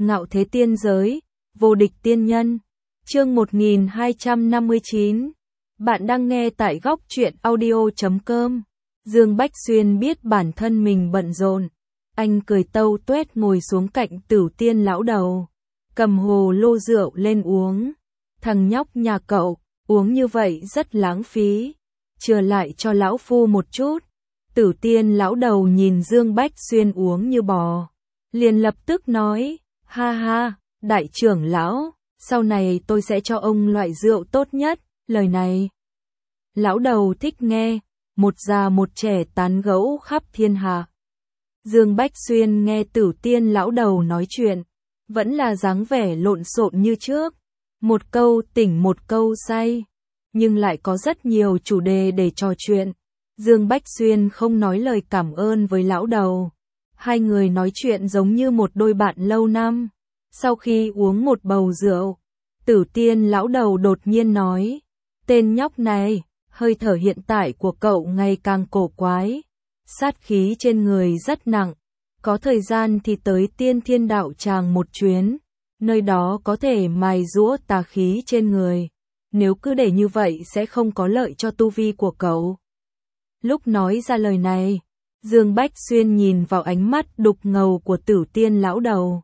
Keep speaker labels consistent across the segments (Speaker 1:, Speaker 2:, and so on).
Speaker 1: Ngạo thế tiên giới, vô địch tiên nhân. Chương 1259. Bạn đang nghe tại góc truyện audio.com. Dương Bách Xuyên biết bản thân mình bận rộn, anh cười tâu tuét ngồi xuống cạnh Tửu Tiên lão đầu, cầm hồ lô rượu lên uống. Thằng nhóc nhà cậu, uống như vậy rất lãng phí, chừa lại cho lão phu một chút. Tửu Tiên lão đầu nhìn Dương Bách Xuyên uống như bò, liền lập tức nói, ha ha, đại trưởng lão, sau này tôi sẽ cho ông loại rượu tốt nhất. Lời này, lão đầu thích nghe, một già một trẻ tán gẫu khắp thiên hạ. Dương Bách Xuyên nghe Tửu Tiên lão đầu nói chuyện, vẫn là dáng vẻ lộn xộn như trước, một câu tỉnh một câu say, nhưng lại có rất nhiều chủ đề để trò chuyện. Dương Bách Xuyên không nói lời cảm ơn với lão đầu, hai người nói chuyện giống như một đôi bạn lâu năm. Sau khi uống một bầu rượu, Tửu Tiên lão đầu đột nhiên nói, tên nhóc này, hơi thở hiện tại của cậu ngày càng cổ quái, sát khí trên người rất nặng, có thời gian thì tới Tiên Thiên đạo tràng một chuyến, nơi đó có thể mài giũa tà khí trên người, nếu cứ để như vậy sẽ không có lợi cho tu vi của cậu. Lúc nói ra lời này, Dương Bách Xuyên nhìn vào ánh mắt đục ngầu của Tửu Tiên lão đầu.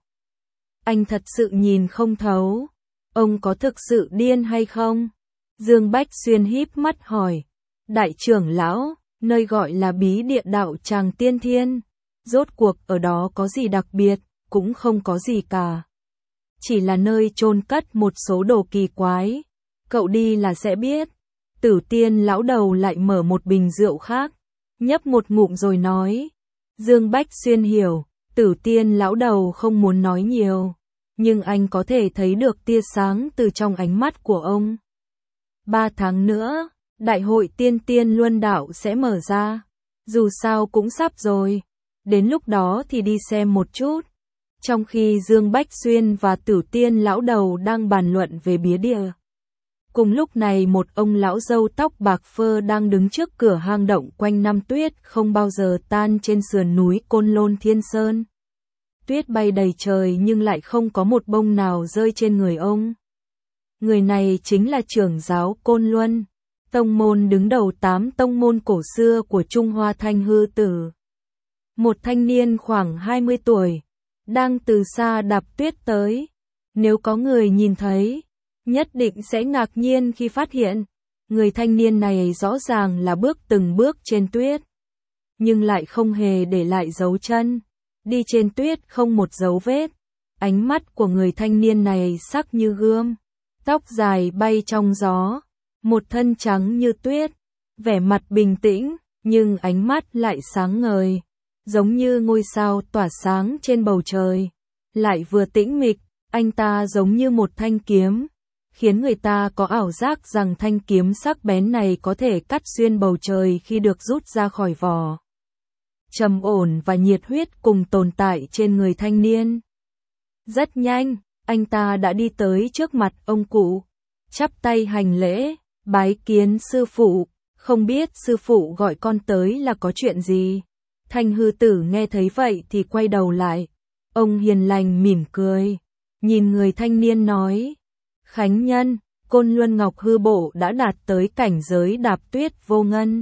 Speaker 1: Anh thật sự nhìn không thấu, ông có thực sự điên hay không? Dương Bách Xuyên híp mắt hỏi, đại trưởng lão, nơi gọi là bí địa đạo tràng tiên thiên, rốt cuộc ở đó có gì đặc biệt, cũng không có gì cả. Chỉ là nơi chôn cất một số đồ kỳ quái, cậu đi là sẽ biết. Tửu Tiên lão đầu lại mở một bình rượu khác, nhấp một ngụm rồi nói. Dương Bách Xuyên hiểu, Tửu Tiên lão đầu không muốn nói nhiều, nhưng anh có thể thấy được tia sáng từ trong ánh mắt của ông. 3 tháng nữa, Đại hội Tiên Tiên Luân Đạo sẽ mở ra, dù sao cũng sắp rồi, đến lúc đó thì đi xem một chút. Trong khi Dương Bách Xuyên và Tửu Tiên lão đầu đang bàn luận về bía địa, cùng lúc này một ông lão râu tóc bạc phơ đang đứng trước cửa hang động quanh năm tuyết không bao giờ tan trên sườn núi Côn Lôn Thiên Sơn. Tuyết bay đầy trời nhưng lại không có một bông nào rơi trên người ông. Người này chính là trưởng giáo Côn Luân, tông môn đứng đầu 8 tông môn cổ xưa của Trung Hoa Thanh Hư Tử. Một thanh niên khoảng 20 tuổi, đang từ xa đạp tuyết tới. Nếu có người nhìn thấy, nhất định sẽ ngạc nhiên khi phát hiện, người thanh niên này rõ ràng là bước từng bước trên tuyết, nhưng lại không hề để lại dấu chân, đi trên tuyết không một dấu vết. Ánh mắt của người thanh niên này sắc như gươm, tóc dài bay trong gió, một thân trắng như tuyết, vẻ mặt bình tĩnh, nhưng ánh mắt lại sáng ngời, giống như ngôi sao tỏa sáng trên bầu trời, lại vừa tĩnh mịch. Anh ta giống như một thanh kiếm, khiến người ta có ảo giác rằng thanh kiếm sắc bén này có thể cắt xuyên bầu trời khi được rút ra khỏi vỏ. Trầm ổn và nhiệt huyết cùng tồn tại trên người thanh niên. Rất nhanh, anh ta đã đi tới trước mặt ông cụ, chắp tay hành lễ, bái kiến sư phụ, không biết sư phụ gọi con tới là có chuyện gì. Thanh Hư Tử nghe thấy vậy thì quay đầu lại, ông hiền lành mỉm cười, nhìn người thanh niên nói, Khánh nhân, Côn Luân Ngọc Hư Bộ đã đạt tới cảnh giới đạp tuyết vô ngân.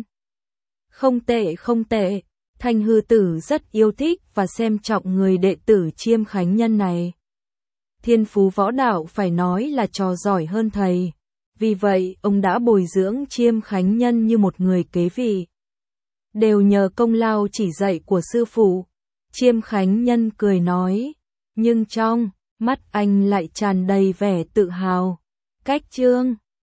Speaker 1: Không tệ không tệ, Thanh Hư Tử rất yêu thích và xem trọng người đệ tử Chiêm Khánh nhân này. Thiên phú võ đạo phải nói là trò giỏi hơn thầy, vì vậy ông đã bồi dưỡng Chiêm Khánh nhân như một người kế vị. Đều nhờ công lao chỉ dạy của sư phụ. Chiêm Khánh nhân cười nói, nhưng trong mắt anh lại tràn đầy vẻ tự hào. Cách chương